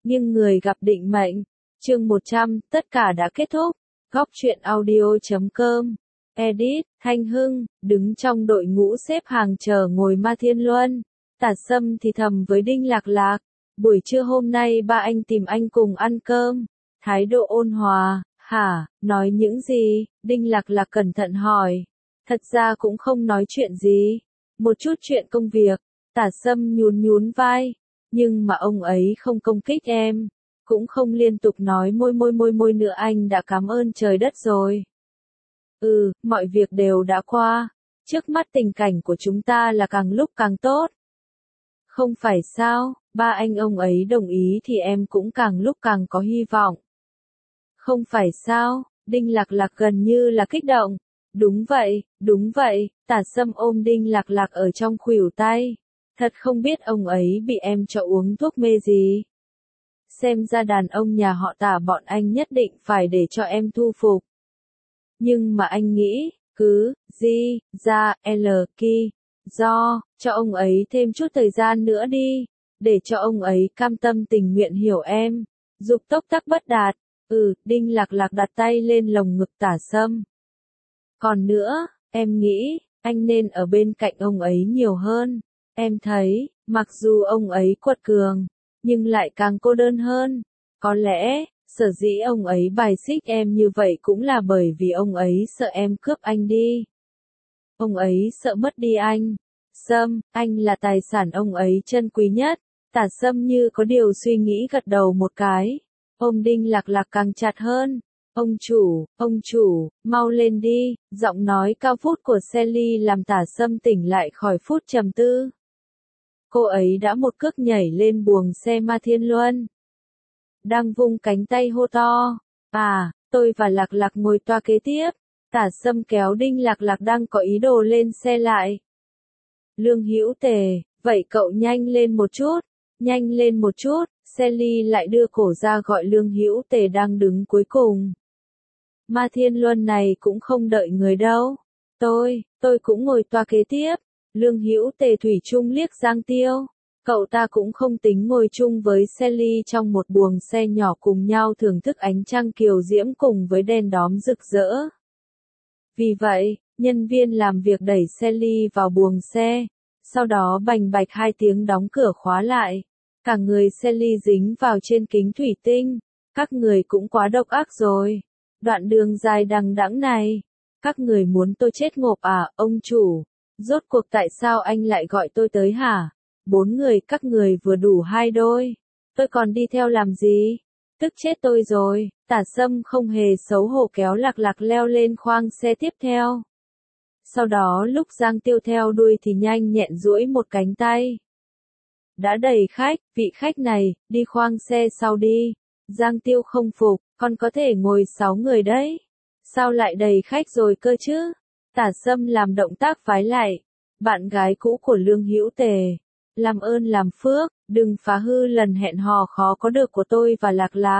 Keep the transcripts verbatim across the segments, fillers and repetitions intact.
Nhưng người gặp định mệnh. Chương một trăm, tất cả đã kết thúc. Góc truyện audio chấm com. Edit, Thanh Hưng, đứng trong đội ngũ xếp hàng chờ ngồi Ma Thiên Luân. Tả Sâm thì thầm với Đinh Lạc Lạc. Buổi trưa hôm nay ba anh tìm anh cùng ăn cơm. Thái độ ôn hòa. Hả, nói những gì? Đinh Lạc Lạc cẩn thận hỏi. Thật ra cũng không nói chuyện gì. Một chút chuyện công việc. Tả Sâm nhún nhún vai. Nhưng mà ông ấy không công kích em. Cũng không liên tục nói môi môi môi môi nữa, anh đã cảm ơn trời đất rồi. Ừ, mọi việc đều đã qua. Trước mắt tình cảnh của chúng ta là càng lúc càng tốt. Không phải sao, ba anh ông ấy đồng ý thì em cũng càng lúc càng có hy vọng. Không phải sao, Đinh Lạc Lạc gần như là kích động. Đúng vậy, đúng vậy, Tả Sâm ôm Đinh Lạc Lạc ở trong khuỷu tay. Thật không biết ông ấy bị em cho uống thuốc mê gì. Xem ra đàn ông nhà họ Tả bọn anh nhất định phải để cho em thu phục. Nhưng mà anh nghĩ, cứ, di, ra, l, ki, do, cho ông ấy thêm chút thời gian nữa đi. Để cho ông ấy cam tâm tình nguyện hiểu em. Dục tốc tắc bất đạt. Ừ, Đinh Lạc Lạc đặt tay lên lồng ngực Tả Sâm. Còn nữa, em nghĩ, anh nên ở bên cạnh ông ấy nhiều hơn. Em thấy, mặc dù ông ấy quật cường, nhưng lại càng cô đơn hơn. Có lẽ, sở dĩ ông ấy bài xích em như vậy cũng là bởi vì ông ấy sợ em cướp anh đi. Ông ấy sợ mất đi anh. Sâm, anh là tài sản ông ấy trân quý nhất. Tả Sâm như có điều suy nghĩ gật đầu một cái. Ôm Đinh Lạc Lạc càng chặt hơn. Ông chủ, ông chủ, mau lên đi. Giọng nói cao vút của Sally làm Tả Sâm tỉnh lại khỏi phút trầm tư. Cô ấy đã một cước nhảy lên buồng xe Ma Thiên Luân. Đang vung cánh tay hô to. À, tôi và Lạc Lạc ngồi toa kế tiếp. Tả Sâm kéo Đinh Lạc Lạc đang có ý đồ lên xe lại. Lương Hữu Tề, vậy cậu nhanh lên một chút, nhanh lên một chút. Sally lại đưa cổ ra gọi Lương Hữu Tề đang đứng cuối cùng. Ma Thiên Luân này cũng không đợi người đâu. Tôi, tôi cũng ngồi toa kế tiếp. Lương Hữu Tề thủy chung liếc Giang Tiêu. Cậu ta cũng không tính ngồi chung với Sally trong một buồng xe nhỏ cùng nhau thưởng thức ánh trăng kiều diễm cùng với đèn đóm rực rỡ. Vì vậy, nhân viên làm việc đẩy Sally vào buồng xe. Sau đó bành bạch hai tiếng đóng cửa khóa lại. Cả người Sally dính vào trên kính thủy tinh. Các người cũng quá độc ác rồi. Đoạn đường dài đằng đẵng này. Các người muốn tôi chết ngộp à, ông chủ? Rốt cuộc tại sao anh lại gọi tôi tới hả? Bốn người các người vừa đủ hai đôi. Tôi còn đi theo làm gì? Tức chết tôi rồi. Tả Sâm không hề xấu hổ kéo Lạc Lạc leo lên khoang xe tiếp theo. Sau đó lúc Giang Tiêu theo đuôi thì nhanh nhẹn duỗi một cánh tay. Đã đầy khách, vị khách này, đi khoang xe sau đi. Giang Tiêu không phục, còn có thể ngồi sáu người đấy. Sao lại đầy khách rồi cơ chứ? Tả Sâm làm động tác vái lại. Bạn gái cũ của Lương Hữu Tề. Làm ơn làm phước, đừng phá hư lần hẹn hò khó có được của tôi và Lạc Lạc.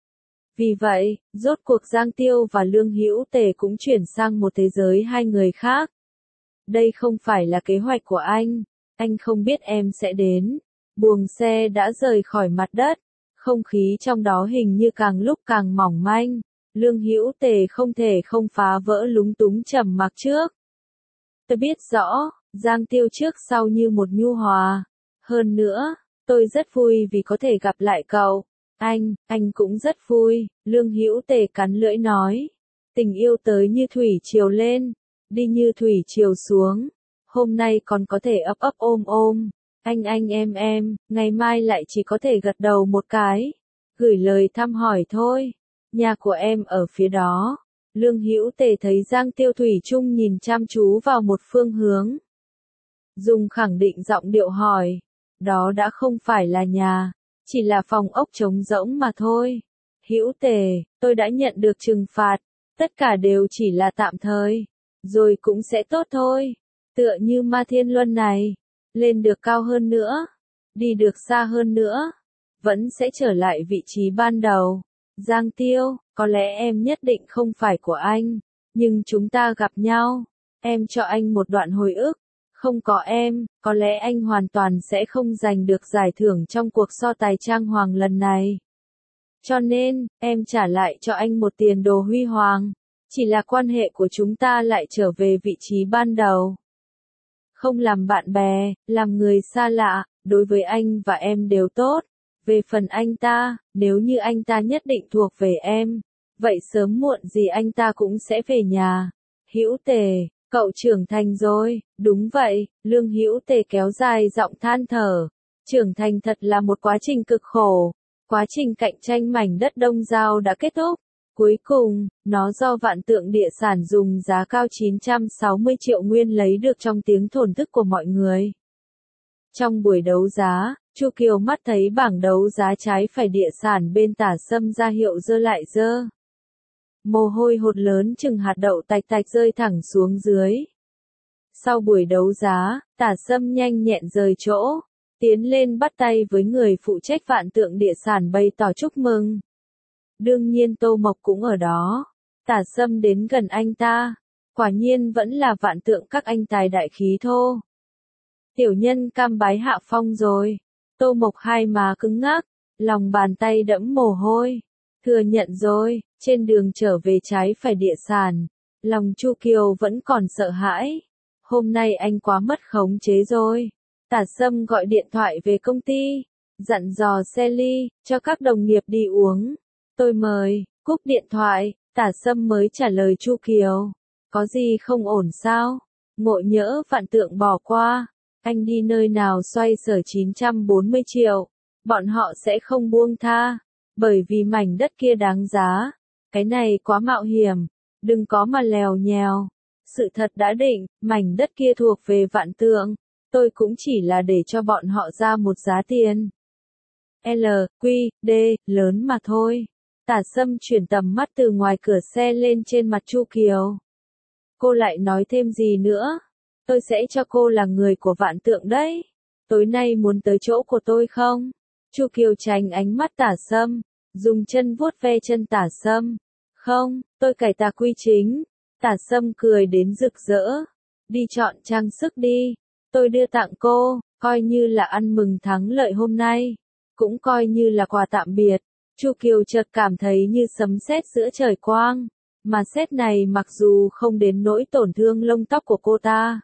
Vì vậy, rốt cuộc Giang Tiêu và Lương Hữu Tề cũng chuyển sang một thế giới hai người khác. Đây không phải là kế hoạch của anh. Anh không biết em sẽ đến. Buồng xe đã rời khỏi mặt đất. Không khí trong đó hình như càng lúc càng mỏng manh. Lương Hữu Tề không thể không phá vỡ lúng túng trầm mặc trước. Tôi biết rõ, Giang Tiêu trước sau như một nhu hòa. Hơn nữa, tôi rất vui vì có thể gặp lại cậu. Anh, anh cũng rất vui, Lương Hữu Tề cắn lưỡi nói. Tình yêu tới như thủy triều lên, đi như thủy triều xuống. Hôm nay còn có thể ấp ấp ôm ôm. Anh anh em em, ngày mai lại chỉ có thể gật đầu một cái. Gửi lời thăm hỏi thôi. Nhà của em ở phía đó. Lương Hữu Tề thấy Giang Tiêu thủy chung nhìn chăm chú vào một phương hướng. Dùng khẳng định giọng điệu hỏi. Đó đã không phải là nhà, chỉ là phòng ốc trống rỗng mà thôi. Hữu Tề, tôi đã nhận được trừng phạt. Tất cả đều chỉ là tạm thời. Rồi cũng sẽ tốt thôi. Tựa như Ma Thiên Luân này. Lên được cao hơn nữa. Đi được xa hơn nữa. Vẫn sẽ trở lại vị trí ban đầu. Giang Tiêu, có lẽ em nhất định không phải của anh. Nhưng chúng ta gặp nhau. Em cho anh một đoạn hồi ức. Không có em, có lẽ anh hoàn toàn sẽ không giành được giải thưởng trong cuộc so tài trang hoàng lần này. Cho nên, em trả lại cho anh một tiền đồ huy hoàng. Chỉ là quan hệ của chúng ta lại trở về vị trí ban đầu. Không làm bạn bè, làm người xa lạ, đối với anh và em đều tốt. Về phần anh ta, nếu như anh ta nhất định thuộc về em, vậy sớm muộn gì anh ta cũng sẽ về nhà. Hữu Tề, cậu trưởng thành rồi, đúng vậy, Lương Hữu Tề kéo dài giọng than thở. Trưởng thành thật là một quá trình cực khổ. Quá trình cạnh tranh mảnh đất Đông Giao đã kết thúc. Cuối cùng, nó do Vạn Tượng Địa Sản dùng giá cao chín trăm sáu mươi triệu nguyên lấy được trong tiếng thổn thức của mọi người. Trong buổi đấu giá, Chu Kiều mắt thấy bảng đấu giá trái phải địa sản bên Tả Sâm ra hiệu dơ lại dơ. Mồ hôi hột lớn chừng hạt đậu tạch tạch rơi thẳng xuống dưới. Sau buổi đấu giá, Tả Sâm nhanh nhẹn rời chỗ, tiến lên bắt tay với người phụ trách Vạn Tượng Địa Sản bày tỏ chúc mừng. Đương nhiên Tô Mộc cũng ở đó. Tả Sâm đến gần anh ta. Quả nhiên vẫn là Vạn Tượng các anh tài đại khí thô. Tiểu nhân cam bái hạ phong rồi. Tô Mộc hai má cứng ngắc, lòng bàn tay đẫm mồ hôi. Thừa nhận rồi, trên đường trở về trái phải địa sản, lòng Chu Kiều vẫn còn sợ hãi. Hôm nay anh quá mất khống chế rồi. Tả Sâm gọi điện thoại về công ty, dặn dò Sally, cho các đồng nghiệp đi uống. Tôi mời, cúp điện thoại, Tả Sâm mới trả lời Chu Kiều. Có gì không ổn sao? Ngộ nhỡ Vạn Tượng bỏ qua. Anh đi nơi nào xoay sở chín trăm bốn mươi triệu. Bọn họ sẽ không buông tha. Bởi vì mảnh đất kia đáng giá. Cái này quá mạo hiểm. Đừng có mà lèo nhèo. Sự thật đã định, mảnh đất kia thuộc về Vạn Tượng. Tôi cũng chỉ là để cho bọn họ ra một giá tiền. L, Q, D, lớn mà thôi. Tả Sâm chuyển tầm mắt từ ngoài cửa xe lên trên mặt Chu Kiều. Cô lại nói thêm gì nữa? Tôi sẽ cho cô là người của Vạn Tượng đấy. Tối nay muốn tới chỗ của tôi không? Chu Kiều tránh ánh mắt Tả Sâm, dùng chân vuốt ve chân Tả Sâm. Không, tôi cải tà quy chính. Tả Sâm cười đến rực rỡ. Đi chọn trang sức đi. Tôi đưa tặng cô, coi như là ăn mừng thắng lợi hôm nay. Cũng coi như là quà tạm biệt. Chu Kiều chợt cảm thấy như sấm sét giữa trời quang. Mà sét này mặc dù không đến nỗi tổn thương lông tóc của cô ta,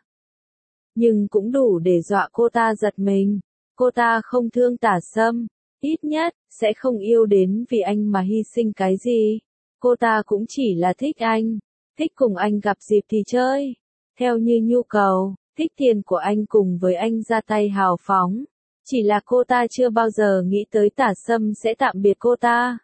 nhưng cũng đủ để dọa cô ta giật mình. Cô ta không thương Tả Sâm, ít nhất, sẽ không yêu đến vì anh mà hy sinh cái gì. Cô ta cũng chỉ là thích anh, thích cùng anh gặp dịp thì chơi, theo như nhu cầu, thích tiền của anh cùng với anh ra tay hào phóng. Chỉ là cô ta chưa bao giờ nghĩ tới Tả Sâm sẽ tạm biệt cô ta.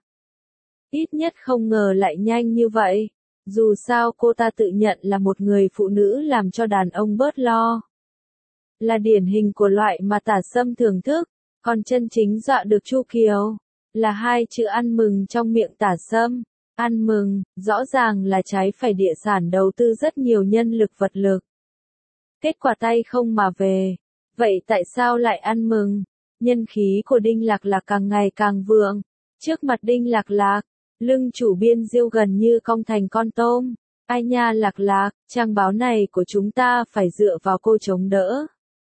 Ít nhất không ngờ lại nhanh như vậy. Dù sao cô ta tự nhận là một người phụ nữ làm cho đàn ông bớt lo. Là điển hình của loại mà Tả Sâm thưởng thức, còn chân chính dọa được Chu Kiều là hai chữ ăn mừng trong miệng Tả Sâm. Ăn mừng, rõ ràng là trái phải địa sản đầu tư rất nhiều nhân lực vật lực. Kết quả tay không mà về. Vậy tại sao lại ăn mừng? Nhân khí của Đinh Lạc Lạc càng ngày càng vượng. Trước mặt Đinh Lạc Lạc, lưng chủ biên Diêu gần như cong thành con tôm. Ai nha Lạc Lạc, trang báo này của chúng ta phải dựa vào cô chống đỡ.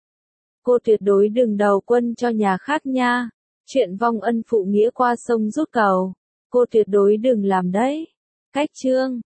Cô tuyệt đối đừng đầu quân cho nhà khác nha. Chuyện vong ân phụ nghĩa qua sông rút cầu. Cô tuyệt đối đừng làm đấy. Cách chương